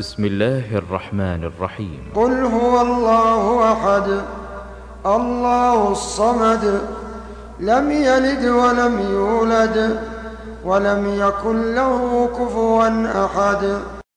بسم الله الرحمن الرحيم. قل هو الله أحد الله الصمد لم يلد ولم يولد ولم يكن له كفوا أحد.